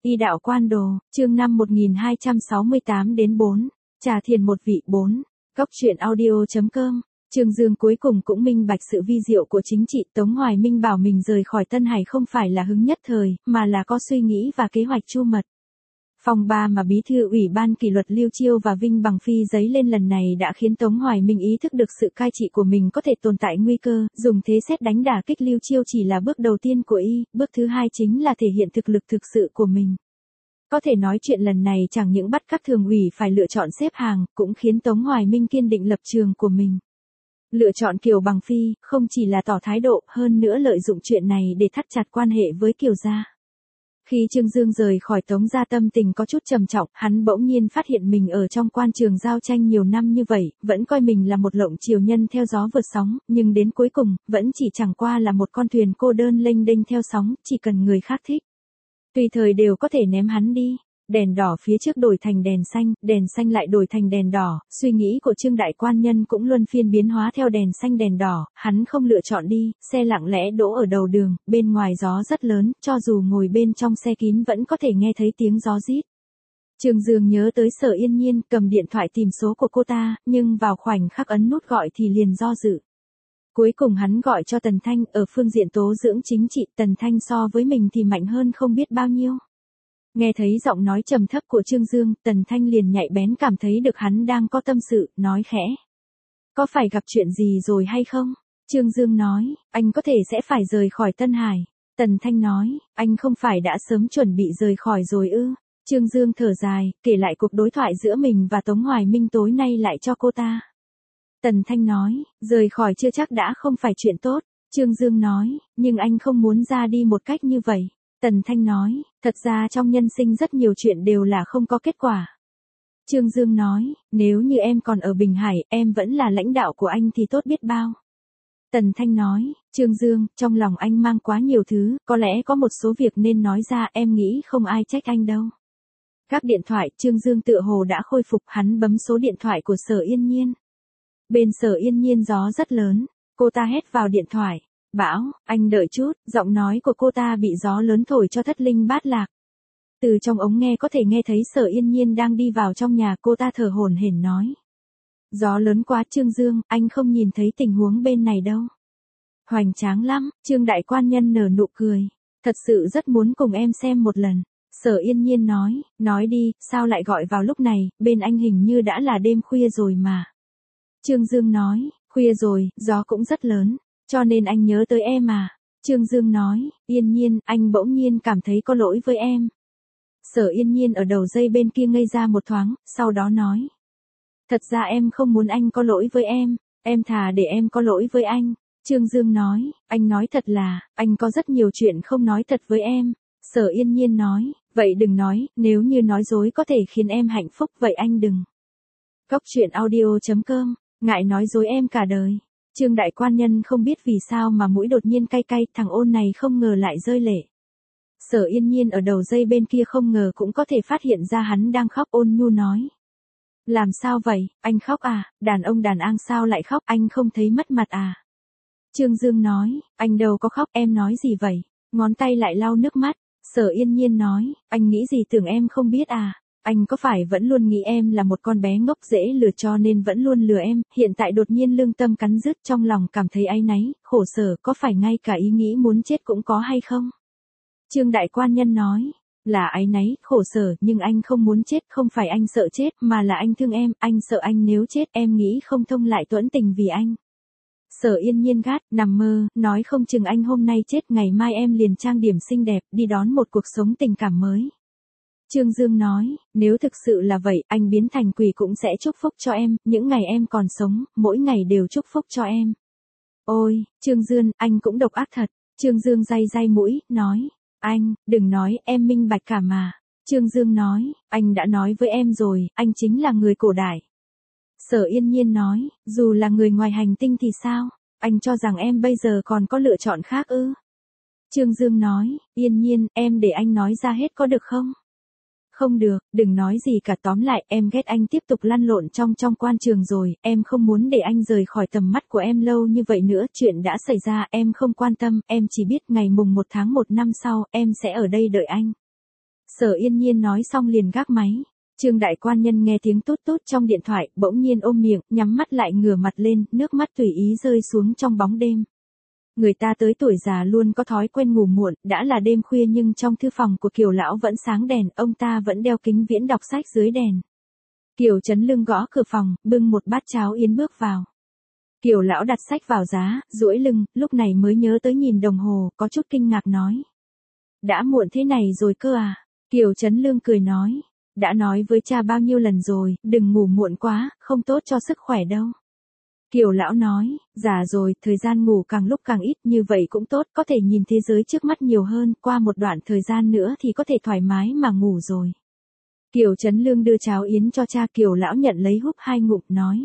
Y đạo quan đồ, chương 5 1268 đến 4. Trà thiền một vị 4. Góc truyện audio.com. Trương Dương cuối cùng cũng minh bạch sự vi diệu của chính trị. Tống Hoài Minh bảo mình rời khỏi Tân Hải không phải là hứng nhất thời, mà là có suy nghĩ và kế hoạch chu mật. Phòng 3 mà bí thư ủy ban kỷ luật Lưu Chiêu và Vinh Bằng Phi giấy lên lần này đã khiến Tống Hoài Minh ý thức được sự cai trị của mình có thể tồn tại nguy cơ, dùng thế xét đánh đả kích Lưu Chiêu chỉ là bước đầu tiên của y, bước thứ hai chính là thể hiện thực lực thực sự của mình. Có thể nói chuyện lần này chẳng những bắt các thường ủy phải lựa chọn xếp hàng, cũng khiến Tống Hoài Minh kiên định lập trường của mình. Lựa chọn Kiều Bằng Phi, không chỉ là tỏ thái độ, hơn nữa lợi dụng chuyện này để thắt chặt quan hệ với Kiều gia. Khi Trương Dương rời khỏi Tống gia tâm tình có chút trầm trọng, hắn bỗng nhiên phát hiện mình ở trong quan trường giao tranh nhiều năm như vậy, vẫn coi mình là một lộng triều nhân theo gió vượt sóng, nhưng đến cuối cùng, vẫn chỉ chẳng qua là một con thuyền cô đơn lênh đênh theo sóng, chỉ cần người khác thích. Tùy thời đều có thể ném hắn đi. Đèn đỏ phía trước đổi thành đèn xanh lại đổi thành đèn đỏ, suy nghĩ của Trương đại quan nhân cũng luân phiên biến hóa theo đèn xanh đèn đỏ, hắn không lựa chọn đi, xe lặng lẽ đỗ ở đầu đường, bên ngoài gió rất lớn, cho dù ngồi bên trong xe kín vẫn có thể nghe thấy tiếng gió rít. Trương Dương nhớ tới Sở Yên Nhiên, cầm điện thoại tìm số của cô ta, nhưng vào khoảnh khắc ấn nút gọi thì liền do dự. Cuối cùng hắn gọi cho Tần Thanh, ở phương diện tố dưỡng chính trị, Tần Thanh so với mình thì mạnh hơn không biết bao nhiêu. Nghe thấy giọng nói trầm thấp của Trương Dương, Tần Thanh liền nhạy bén cảm thấy được hắn đang có tâm sự, nói khẽ. Có phải gặp chuyện gì rồi hay không? Trương Dương nói, anh có thể sẽ phải rời khỏi Tân Hải. Tần Thanh nói, anh không phải đã sớm chuẩn bị rời khỏi rồi ư? Trương Dương thở dài, kể lại cuộc đối thoại giữa mình và Tống Hoài Minh tối nay lại cho cô ta. Tần Thanh nói, rời khỏi chưa chắc đã không phải chuyện tốt. Trương Dương nói, nhưng anh không muốn ra đi một cách như vậy. Tần Thanh nói, thật ra trong nhân sinh rất nhiều chuyện đều là không có kết quả. Trương Dương nói, nếu như em còn ở Bình Hải, em vẫn là lãnh đạo của anh thì tốt biết bao. Tần Thanh nói, Trương Dương, trong lòng anh mang quá nhiều thứ, có lẽ có một số việc nên nói ra, em nghĩ không ai trách anh đâu. Các điện thoại, Trương Dương tựa hồ đã khôi phục, hắn bấm số điện thoại của Sở Yên Nhiên. Bên Sở Yên Nhiên gió rất lớn, cô ta hét vào điện thoại. Bảo, anh đợi chút, giọng nói của cô ta bị gió lớn thổi cho thất linh bát lạc. Từ trong ống nghe có thể nghe thấy Sở Yên Nhiên đang đi vào trong nhà, cô ta thở hổn hển nói. Gió lớn quá Trương Dương, anh không nhìn thấy tình huống bên này đâu. Hoành tráng lắm, Trương đại quan nhân nở nụ cười. Thật sự rất muốn cùng em xem một lần. Sở Yên Nhiên nói đi, sao lại gọi vào lúc này, bên anh hình như đã là đêm khuya rồi mà. Trương Dương nói, khuya rồi, gió cũng rất lớn. Cho nên anh nhớ tới em à. Trương Dương nói, Yên Nhiên, anh bỗng nhiên cảm thấy có lỗi với em. Sở Yên Nhiên ở đầu dây bên kia ngây ra một thoáng, sau đó nói. Thật ra em không muốn anh có lỗi với em thà để em có lỗi với anh. Trương Dương nói, anh nói thật là, anh có rất nhiều chuyện không nói thật với em. Sở Yên Nhiên nói, vậy đừng nói, nếu như nói dối có thể khiến em hạnh phúc, vậy anh đừng. Góc truyện audio.com, ngại nói dối em cả đời. Trương đại quan nhân không biết vì sao mà mũi đột nhiên cay cay, thằng ôn này không ngờ lại rơi lệ. Sở Yên Nhiên ở đầu dây bên kia không ngờ cũng có thể phát hiện ra hắn đang khóc, ôn nhu nói. Làm sao vậy, anh khóc à, đàn ông đàn an sao lại khóc, anh không thấy mất mặt à? Trương Dương nói, anh đâu có khóc, em nói gì vậy? Ngón tay lại lau nước mắt. Sở Yên Nhiên nói, anh nghĩ gì tưởng em không biết à? Anh có phải vẫn luôn nghĩ em là một con bé ngốc dễ lừa cho nên vẫn luôn lừa em, hiện tại đột nhiên lương tâm cắn rứt, trong lòng cảm thấy áy náy, khổ sở, có phải ngay cả ý nghĩ muốn chết cũng có hay không? Trương đại quan nhân nói, là áy náy, khổ sở, nhưng anh không muốn chết, không phải anh sợ chết, mà là anh thương em, anh sợ anh nếu chết em nghĩ không thông lại tuẫn tình vì anh. Sở Yên Nhiên gắt, nằm mơ, nói không chừng anh hôm nay chết, ngày mai em liền trang điểm xinh đẹp, đi đón một cuộc sống tình cảm mới. Trương Dương nói, nếu thực sự là vậy, anh biến thành quỷ cũng sẽ chúc phúc cho em, những ngày em còn sống, mỗi ngày đều chúc phúc cho em. Ôi, Trương Dương, anh cũng độc ác thật. Trương Dương day mũi, nói, anh, đừng nói, em minh bạch cả mà. Trương Dương nói, anh đã nói với em rồi, anh chính là người cổ đại. Sở Yên Nhiên nói, dù là người ngoài hành tinh thì sao, anh cho rằng em bây giờ còn có lựa chọn khác ư? Trương Dương nói, Yên Nhiên, em để anh nói ra hết có được không? Không được, đừng nói gì cả, tóm lại, em ghét anh tiếp tục lăn lộn trong quan trường rồi, em không muốn để anh rời khỏi tầm mắt của em lâu như vậy nữa, chuyện đã xảy ra, em không quan tâm, em chỉ biết ngày mùng 1 tháng 1 năm sau, em sẽ ở đây đợi anh. Sở Yên Nhiên nói xong liền gác máy. Trương đại quan nhân nghe tiếng tút tút trong điện thoại, bỗng nhiên ôm miệng, nhắm mắt lại ngửa mặt lên, nước mắt tùy ý rơi xuống trong bóng đêm. Người ta tới tuổi già luôn có thói quen ngủ muộn, đã là đêm khuya nhưng trong thư phòng của Kiều lão vẫn sáng đèn, ông ta vẫn đeo kính viễn đọc sách dưới đèn. Kiều Chấn Lương gõ cửa phòng, bưng một bát cháo yến bước vào. Kiều lão đặt sách vào giá, duỗi lưng, lúc này mới nhớ tới nhìn đồng hồ, có chút kinh ngạc nói. Đã muộn thế này rồi cơ à? Kiều Chấn Lương cười nói. Đã nói với cha bao nhiêu lần rồi, đừng ngủ muộn quá, không tốt cho sức khỏe đâu. Kiều lão nói, già rồi, thời gian ngủ càng lúc càng ít, như vậy cũng tốt, có thể nhìn thế giới trước mắt nhiều hơn, qua một đoạn thời gian nữa thì có thể thoải mái mà ngủ rồi. Kiều Chấn Lương đưa cháo yến cho cha, Kiều lão nhận lấy húp 2 ngụm, nói.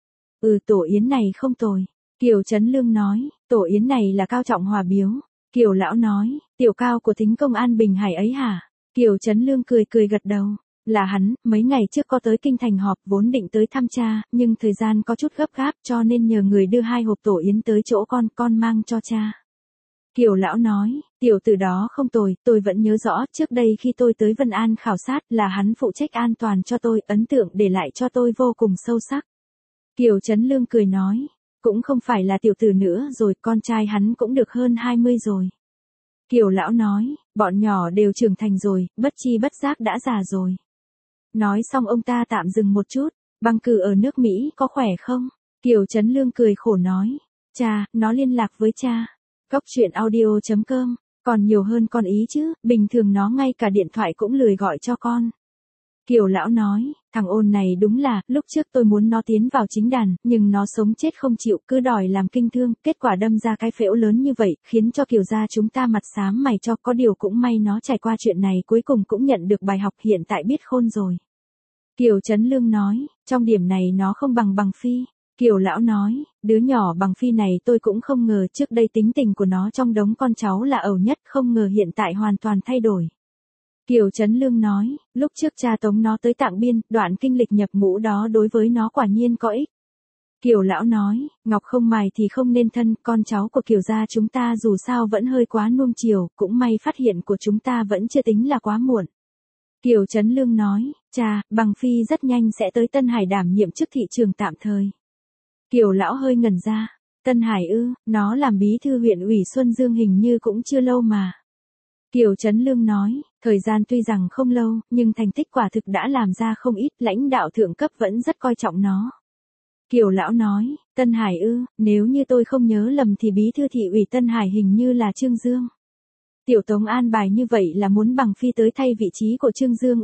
Tổ yến này không tồi. Kiều Chấn Lương nói, tổ yến này là Cao Trọng Hòa biếu. Kiều lão nói, tiểu Cao của Thính Công An Bình Hải ấy hả? Kiều Chấn Lương cười cười gật đầu. Là hắn, mấy ngày trước có tới kinh thành họp, vốn định tới thăm cha, nhưng thời gian có chút gấp gáp cho nên nhờ người đưa 2 hộp tổ yến tới chỗ con mang cho cha. Kiều lão nói, tiểu tử đó không tồi, tôi vẫn nhớ rõ, trước đây khi tôi tới Vân An khảo sát là hắn phụ trách an toàn cho tôi, ấn tượng để lại cho tôi vô cùng sâu sắc. Kiều Chấn Lương cười nói, cũng không phải là tiểu tử nữa rồi, con trai hắn cũng được hơn 20 rồi. Kiều lão nói, bọn nhỏ đều trưởng thành rồi, bất chi bất giác đã già rồi. Nói xong ông ta tạm dừng một chút, băng cử ở nước Mỹ có khỏe không? Kiều Chấn Lương cười khổ nói, cha, nó liên lạc với cha. Cóc truyện audio.com, còn nhiều hơn con ý chứ, bình thường nó ngay cả điện thoại cũng lười gọi cho con. Kiều lão nói, thằng ôn này đúng là, lúc trước tôi muốn nó tiến vào chính đàn, nhưng nó sống chết không chịu, cứ đòi làm kinh thương, kết quả đâm ra cái phễu lớn như vậy, khiến cho Kiều gia chúng ta mặt xám mày cho, có điều cũng may nó trải qua chuyện này cuối cùng cũng nhận được bài học, hiện tại biết khôn rồi. Kiều Chấn Lương nói, trong điểm này nó không bằng Bằng Phi. Kiều lão nói, đứa nhỏ Bằng Phi này tôi cũng không ngờ, trước đây tính tình của nó trong đống con cháu là ẩu nhất, không ngờ hiện tại hoàn toàn thay đổi. Kiều Chấn Lương nói, lúc trước cha tống nó tới Tạng Biên, đoạn kinh lịch nhập ngũ đó đối với nó quả nhiên có ích. Kiều lão nói, ngọc không mài thì không nên thân, con cháu của Kiều gia chúng ta dù sao vẫn hơi quá nuông chiều, cũng may phát hiện của chúng ta vẫn chưa tính là quá muộn. Kiều Chấn Lương nói, cha, Bằng Phi rất nhanh sẽ tới Tân Hải đảm nhiệm chức thị trường tạm thời. Kiều lão hơi ngẩn ra, Tân Hải nó làm bí thư huyện ủy Xuân Dương hình như cũng chưa lâu mà. Kiều Chấn Lương nói, thời gian tuy rằng không lâu, nhưng thành tích quả thực đã làm ra không ít, lãnh đạo thượng cấp vẫn rất coi trọng nó. Kiều lão nói, Tân Hải nếu như tôi không nhớ lầm thì bí thư thị ủy Tân Hải hình như là Trương Dương. Tiểu Tống an bài như vậy là muốn Bằng Phi tới thay vị trí của Trương Dương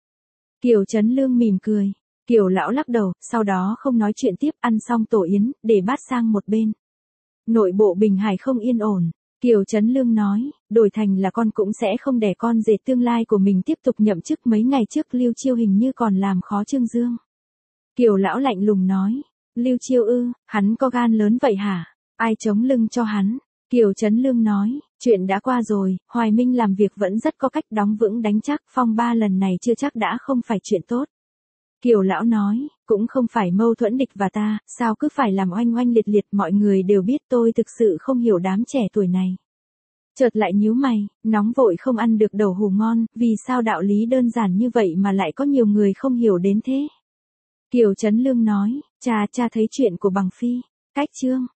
Kiều Chấn Lương mỉm cười. Kiều lão lắc đầu, sau đó không nói chuyện tiếp, ăn xong tổ yến, để bát sang một bên. Nội bộ Bình Hải không yên ổn. Kiều Chấn Lương nói, đổi thành là con cũng sẽ không để con rể tương lai của mình tiếp tục nhậm chức, mấy ngày trước Lưu Chiêu hình như còn làm khó Trương Dương. Kiều lão lạnh lùng nói, Lưu Chiêu hắn có gan lớn vậy hả? Ai chống lưng cho hắn? Kiều Chấn Lương nói, chuyện đã qua rồi, Hoài Minh làm việc vẫn rất có cách, đóng vững đánh chắc, phong ba lần này chưa chắc đã không phải chuyện tốt. Kiều lão nói, cũng không phải mâu thuẫn địch và ta, sao cứ phải làm oanh oanh liệt liệt, mọi người đều biết tôi thực sự không hiểu đám trẻ tuổi này. Chợt lại nhíu mày, nóng vội không ăn được đậu hũ ngon, vì sao đạo lý đơn giản như vậy mà lại có nhiều người không hiểu đến thế. Kiều Chấn Lương nói, cha thấy chuyện của Bằng Phi, cách chương.